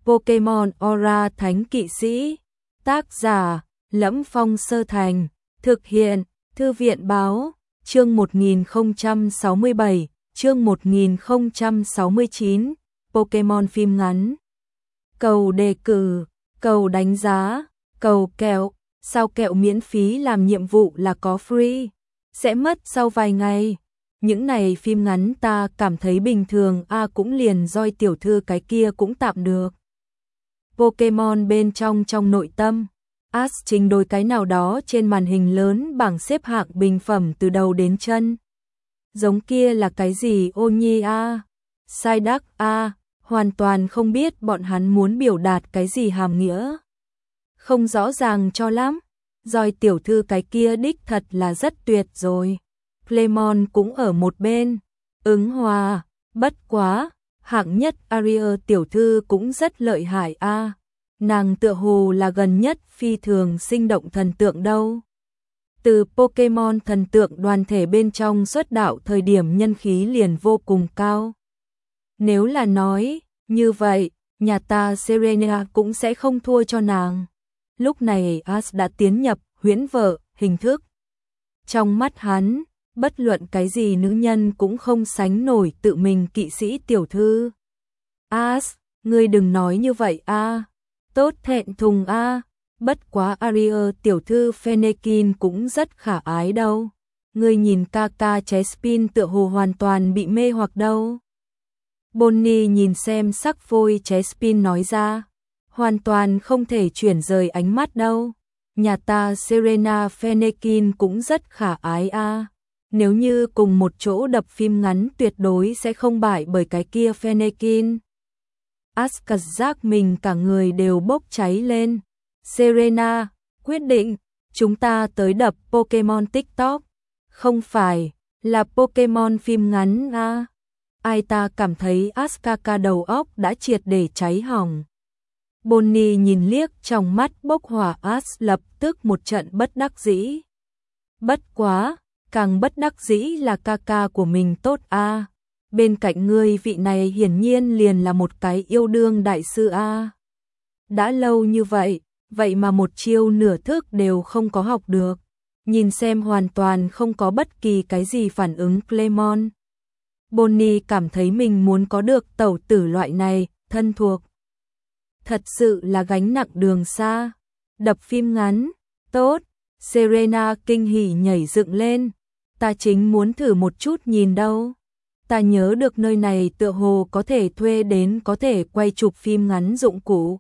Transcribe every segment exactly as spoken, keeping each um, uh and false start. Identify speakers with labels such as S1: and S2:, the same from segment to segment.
S1: Pokemon Aura Thánh Kỵ Sĩ. Tác giả: Lẫm Phong Sơ Thành. Thực hiện: Thư viện báo. Chương một nghìn không trăm sáu mươi bảy, chương một nghìn không trăm sáu mươi chín, Pokemon phim ngắn. Cầu đề cử, cầu đánh giá, cầu kẹo, sao kẹo miễn phí làm nhiệm vụ là có free, sẽ mất sau vài ngày. Những này phim ngắn ta cảm thấy bình thường a à, cũng liền Doi tiểu thư cái kia cũng tạm được. Pokemon bên trong trong nội tâm, Ash trình đối cái nào đó trên màn hình lớn bảng xếp hạng bình phẩm từ đầu đến chân. Giống kia là cái gì ô nhi a, à? Psyduck a, à? Hoàn toàn không biết bọn hắn muốn biểu đạt cái gì hàm nghĩa. Không rõ ràng cho lắm. Doi tiểu thư cái kia đích thật là rất tuyệt rồi. Clemon cũng ở một bên, ứng hòa, bất quá, hạng nhất Aria tiểu thư cũng rất lợi hại a. À. Nàng tựa hồ là gần nhất phi thường sinh động thần tượng đâu. Từ Pokemon thần tượng đoàn thể bên trong xuất đạo thời điểm nhân khí liền vô cùng cao. Nếu là nói, như vậy, nhà ta Serena cũng sẽ không thua cho nàng. Lúc này Ash đã tiến nhập huyễn vợ hình thức. Trong mắt hắn, bất luận cái gì nữ nhân cũng không sánh nổi tự mình kỵ sĩ tiểu thư. Ash, ngươi đừng nói như vậy a. À. Tốt thẹn thùng a. À. Bất quá Aria tiểu thư Fennekin cũng rất khả ái đâu. Ngươi nhìn ca ca Chespin tựa hồ hoàn toàn bị mê hoặc đâu. Bonnie nhìn xem sắc phôi Chespin nói ra, hoàn toàn không thể chuyển rời ánh mắt đâu. Nhà ta Serena Fennekin cũng rất khả ái a. À. Nếu như cùng một chỗ đập phim ngắn tuyệt đối sẽ không bại bởi cái kia Fennekin. Ash cảm giác mình cả người đều bốc cháy lên. Serena, quyết định, chúng ta tới đập Pokemon TikTok. Không phải, là Pokemon phim ngắn a. À. Ai ta cảm thấy Askaka đầu óc đã triệt để cháy hỏng. Bonnie nhìn liếc trong mắt bốc hỏa Ash lập tức một trận bất đắc dĩ. Bất quá, càng bất đắc dĩ là ca ca của mình tốt a. À. Bên cạnh ngươi vị này hiển nhiên liền là một cái yêu đương đại sư a. À. Đã lâu như vậy, vậy mà một chiêu nửa thức đều không có học được. Nhìn xem hoàn toàn không có bất kỳ cái gì phản ứng Clemon. Bonnie cảm thấy mình muốn có được tẩu tử loại này, thân thuộc. Thật sự là gánh nặng đường xa. Đập phim ngắn, tốt. Serena kinh hỉ nhảy dựng lên. Ta chính muốn thử một chút nhìn đâu. Ta nhớ được nơi này tựa hồ có thể thuê đến có thể quay chụp phim ngắn dụng cụ.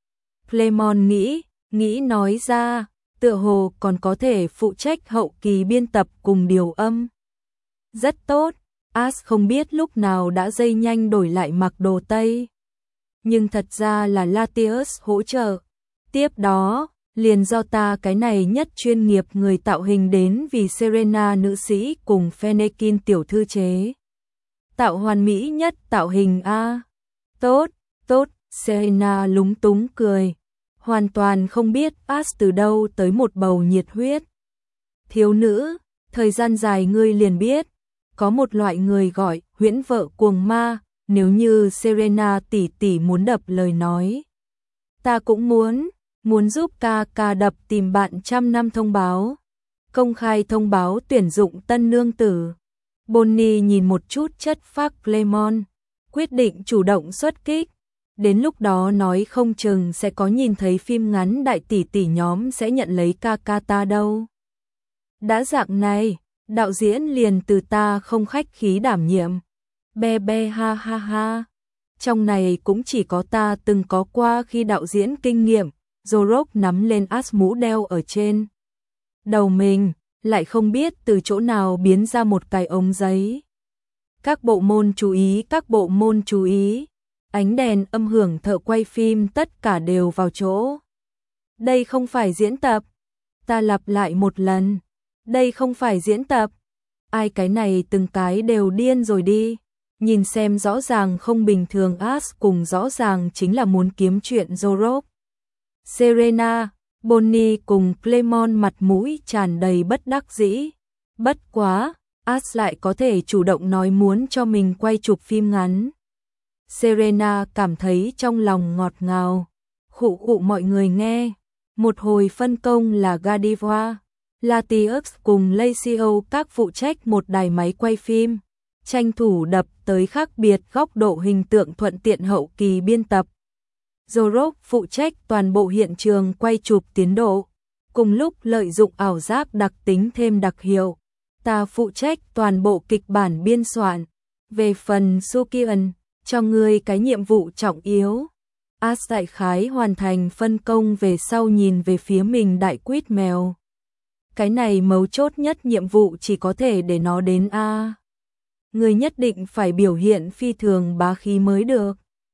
S1: Clemon nghĩ, nghĩ nói ra, tựa hồ còn có thể phụ trách hậu kỳ biên tập cùng điều âm. Rất tốt. Ash không biết lúc nào đã dây nhanh đổi lại mặc đồ Tây. Nhưng thật ra là Latius hỗ trợ. Tiếp đó, liền do ta cái này nhất chuyên nghiệp người tạo hình đến vì Serena nữ sĩ cùng Fennekin tiểu thư chế. Tạo hoàn mỹ nhất tạo hình a. Tốt, tốt, Serena lúng túng cười. Hoàn toàn không biết Ash từ đâu tới một bầu nhiệt huyết. Thiếu nữ, thời gian dài ngươi liền biết. Có một loại người gọi huyễn vợ cuồng ma, nếu như Serena tỷ tỷ muốn đập lời nói. Ta cũng muốn, muốn giúp ca ca đập tìm bạn trăm năm thông báo. Công khai thông báo tuyển dụng tân nương tử. Bonnie nhìn một chút chất phác Clemon, quyết định chủ động xuất kích. Đến lúc đó nói không chừng sẽ có nhìn thấy phim ngắn đại tỷ tỷ nhóm sẽ nhận lấy ca ca ta đâu. Đã dạng này, đạo diễn liền từ ta không khách khí đảm nhiệm. Be be ha ha ha. Trong này cũng chỉ có ta từng có qua khi đạo diễn kinh nghiệm. Zorok nắm lên Ash mũ đeo ở trên đầu mình, lại không biết từ chỗ nào biến ra một cái ống giấy. Các bộ môn chú ý, các bộ môn chú ý. Ánh đèn, âm hưởng, thợ quay phim tất cả đều vào chỗ. Đây không phải diễn tập. Ta lặp lại một lần. Đây không phải diễn tập. Ai cái này từng cái đều điên rồi đi. Nhìn xem rõ ràng không bình thường Ash cùng rõ ràng chính là muốn kiếm chuyện Zorok. Serena, Bonnie cùng Clemon mặt mũi tràn đầy bất đắc dĩ. Bất quá, Ash lại có thể chủ động nói muốn cho mình quay chụp phim ngắn. Serena cảm thấy trong lòng ngọt ngào. Khụ khụ mọi người nghe. Một hồi phân công là Godiva, Latius cùng Lacio các phụ trách một đài máy quay phim, tranh thủ đập tới khác biệt góc độ hình tượng thuận tiện hậu kỳ biên tập. Zorok phụ trách toàn bộ hiện trường quay chụp tiến độ, cùng lúc lợi dụng ảo giác đặc tính thêm đặc hiệu. Ta phụ trách toàn bộ kịch bản biên soạn. Về phần Sukian, cho ngươi cái nhiệm vụ trọng yếu. As đại khái hoàn thành phân công về sau nhìn về phía mình đại quýt mèo. Cái này mấu chốt nhất nhiệm vụ chỉ có thể để nó đến A. Ngươi nhất định phải biểu hiện phi thường bá khí mới được.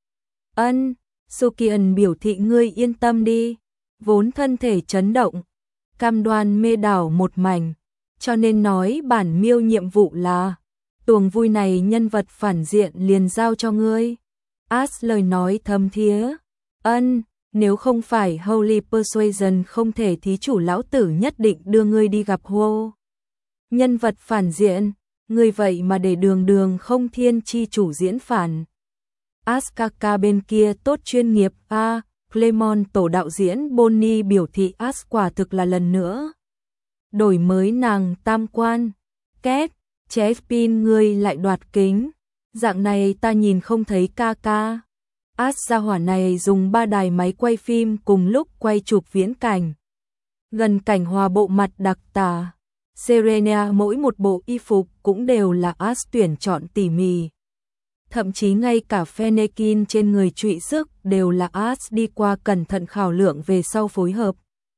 S1: Ân, Sukian biểu thị ngươi yên tâm đi. Vốn thân thể chấn động, cam đoan mê đảo một mảnh, cho nên nói bản miêu nhiệm vụ là tuồng vui này nhân vật phản diện liền giao cho ngươi. As lời nói thâm thía. Ân, nếu không phải Holy Persuasion không thể thí chủ lão tử nhất định đưa ngươi đi gặp Hô. Nhân vật phản diện, ngươi vậy mà để đường đường không thiên chi chủ diễn phản. Askaka bên kia tốt chuyên nghiệp a. À, Clemon tổ đạo diễn Bonnie biểu thị As quả thực là lần nữa đổi mới nàng tam quan. Két, Chespin ngươi lại đoạt kính. Dạng này ta nhìn không thấy ca ca. As gia hỏa này dùng ba đài máy quay phim cùng lúc quay chụp viễn cảnh. Gần cảnh hòa bộ mặt đặc tả. Serena mỗi một bộ y phục cũng đều là As tuyển chọn tỉ mỉ. Thậm chí ngay cả Fennekin trên người trụy sức đều là As đi qua cẩn thận khảo lượng về sau phối hợp.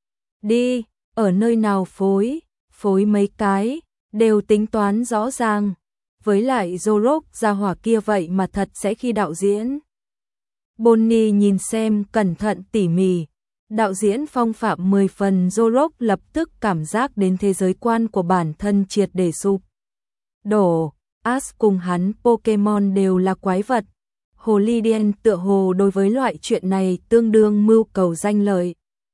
S1: Đi, ở nơi nào phối, phối mấy cái, đều tính toán rõ ràng. Với lại Zorok gia hỏa kia vậy mà thật sẽ khi đạo diễn. Bonnie nhìn xem cẩn thận tỉ mỉ. Đạo diễn phong phạm mười phần. Zorok lập tức cảm giác đến thế giới quan của bản thân triệt để sụp đổ. As cùng hắn Pokemon đều là quái vật. Hồ ly đen tựa hồ đối với loại chuyện này tương đương mưu cầu danh lợi.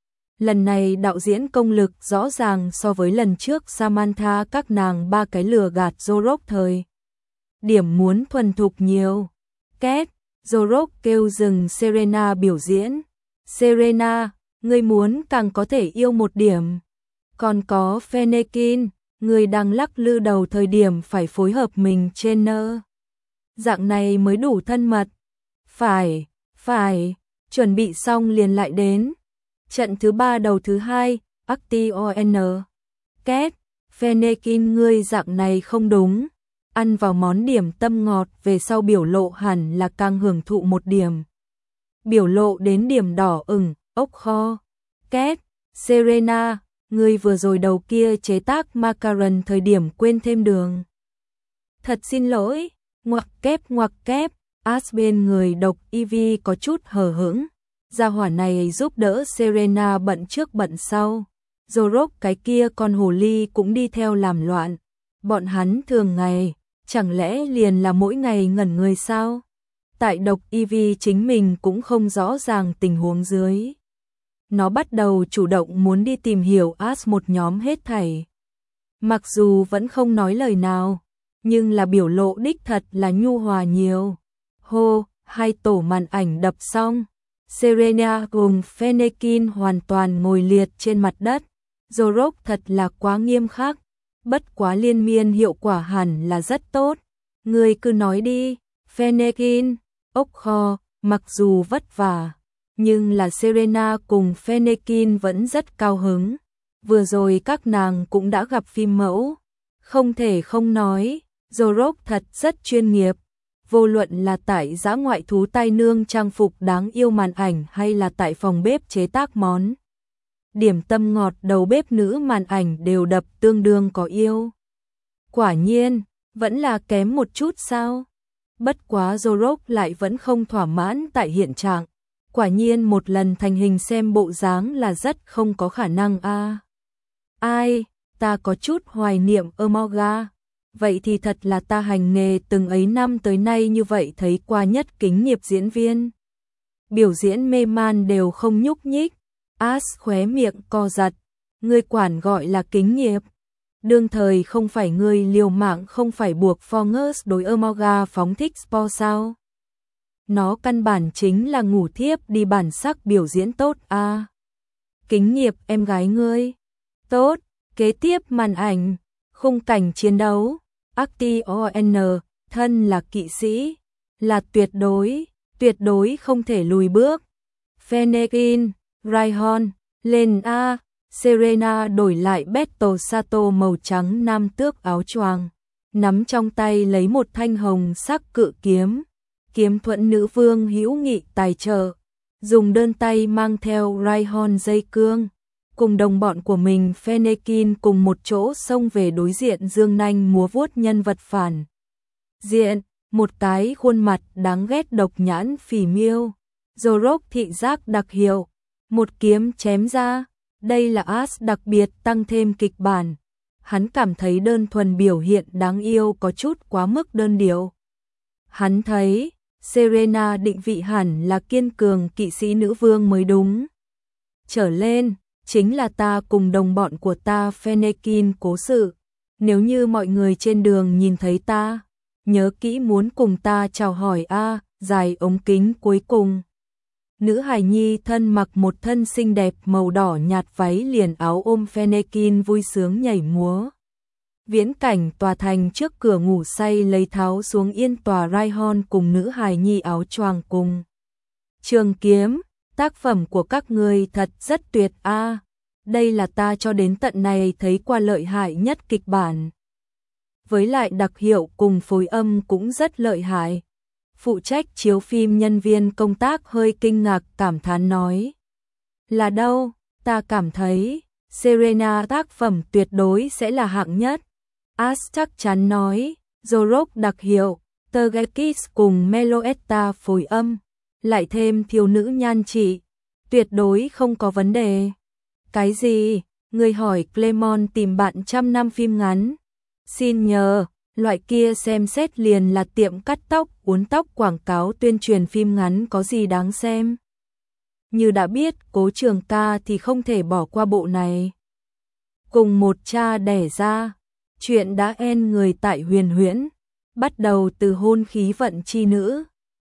S1: Lần này đạo diễn công lực rõ ràng so với lần trước Samantha các nàng ba cái lừa gạt Zorok thời. Điểm muốn thuần thục nhiều. Két, Zorok kêu dừng Serena biểu diễn. Serena, ngươi muốn càng có thể yêu một điểm. Còn có Fennekin, ngươi đang lắc lư đầu thời điểm phải phối hợp mình trên nơ. Dạng này mới đủ thân mật. Phải, phải, chuẩn bị xong liền lại đến. Trận thứ ba đầu thứ hai, Action. Két, Fennekin ngươi dạng này không đúng. Ăn vào món điểm tâm ngọt về sau biểu lộ hẳn là càng hưởng thụ một điểm. Biểu lộ đến điểm đỏ ửng, ốc kho. Két, Serena, ngươi vừa rồi đầu kia chế tác macaron thời điểm quên thêm đường. Thật xin lỗi, ngoặc kép ngoặc kép. As bên người độc Eevee có chút hờ hững. Gia hỏa này giúp đỡ Serena bận trước bận sau. Zorok cái kia con hồ ly cũng đi theo làm loạn. Bọn hắn thường ngày, chẳng lẽ liền là mỗi ngày ngẩn người sao? Tại độc Eevee chính mình cũng không rõ ràng tình huống dưới. Nó bắt đầu chủ động muốn đi tìm hiểu As một nhóm hết thảy. Mặc dù vẫn không nói lời nào, nhưng là biểu lộ đích thật là nhu hòa nhiều. Hô, hai tổ màn ảnh đập xong. Serena cùng Fennekin hoàn toàn ngồi liệt trên mặt đất. Zorok thật là quá nghiêm khắc. Bất quá liên miên hiệu quả hẳn là rất tốt. Người cứ nói đi, Fennekin, ốc kho, mặc dù vất vả, nhưng là Serena cùng Fennekin vẫn rất cao hứng. Vừa rồi các nàng cũng đã gặp phim mẫu. Không thể không nói, Zorok thật rất chuyên nghiệp. Vô luận là tại dã ngoại thú tai nương trang phục đáng yêu màn ảnh hay là tại phòng bếp chế tác món điểm tâm ngọt đầu bếp nữ màn ảnh đều đập tương đương có yêu. Quả nhiên, vẫn là kém một chút sao? Bất quá Zorok lại vẫn không thỏa mãn tại hiện trạng. Quả nhiên một lần thành hình xem bộ dáng là rất không có khả năng a. À. Ai, ta có chút hoài niệm Umoga. Vậy thì thật là ta hành nghề từng ấy năm tới nay như vậy thấy qua nhất kính nghiệp diễn viên. Biểu diễn mê man đều không nhúc nhích. As khóe miệng co giật. Ngươi quản gọi là kính nghiệp. Đương thời không phải ngươi liều mạng không phải buộc Forgus đối Umoga phóng thích sport sao. nó căn bản chính là ngủ thiếp đi bản sắc biểu diễn tốt a. À. Kính nghiệp em gái ngươi. Tốt, kế tiếp màn ảnh, khung cảnh chiến đấu, Action, thân là kỵ sĩ, là tuyệt đối, tuyệt đối không thể lùi bước. Fennekin, Rhyhorn, lên A, Serena đổi lại Beto Sato màu trắng nam tước áo choàng, nắm trong tay lấy một thanh hồng sắc cự kiếm, kiếm thuẫn nữ vương hữu nghị tài trợ, dùng đơn tay mang theo Rhyhorn dây cương, cùng đồng bọn của mình Fennekin cùng một chỗ xông về đối diện dương nanh múa vuốt nhân vật phản diện, một cái khuôn mặt đáng ghét độc nhãn phỉ miêu, Zorok thị giác đặc hiệu, một kiếm chém ra, đây là As đặc biệt tăng thêm kịch bản, hắn cảm thấy đơn thuần biểu hiện đáng yêu có chút quá mức đơn điệu. Hắn thấy, Serena định vị hẳn là kiên cường kỵ sĩ nữ vương mới đúng. Trở lên, chính là ta cùng đồng bọn của ta Fennekin cố sự, nếu như mọi người trên đường nhìn thấy ta, nhớ kỹ muốn cùng ta chào hỏi a, dài ống kính cuối cùng. Nữ hài nhi thân mặc một thân xinh đẹp màu đỏ nhạt váy liền áo ôm Fennekin vui sướng nhảy múa. Viễn cảnh tòa thành trước cửa ngủ say lấy tháo xuống yên tòa Rhyhorn cùng nữ hài nhi áo choàng cùng. Trường kiếm, tác phẩm của các người thật rất tuyệt a. À, đây là ta cho đến tận này thấy qua lợi hại nhất kịch bản. Với lại đặc hiệu cùng phối âm cũng rất lợi hại. Phụ trách chiếu phim nhân viên công tác hơi kinh ngạc cảm thán nói. Là đâu, ta cảm thấy, Serena tác phẩm tuyệt đối sẽ là hạng nhất. As chắc chắn nói, Zorok đặc hiệu, Tergekis cùng Meloetta phối âm, lại thêm thiếu nữ nhan trị, tuyệt đối không có vấn đề. Cái gì? Người hỏi Clemon tìm bạn trăm năm phim ngắn. Xin nhờ, loại kia xem xét liền là tiệm cắt tóc, uốn tóc quảng cáo tuyên truyền phim ngắn có gì đáng xem. Như đã biết Cố Trường Ca thì không thể bỏ qua bộ này. Cùng một cha đẻ ra, chuyện đã en người tại huyền huyễn, bắt đầu từ hôn khí vận chi nữ.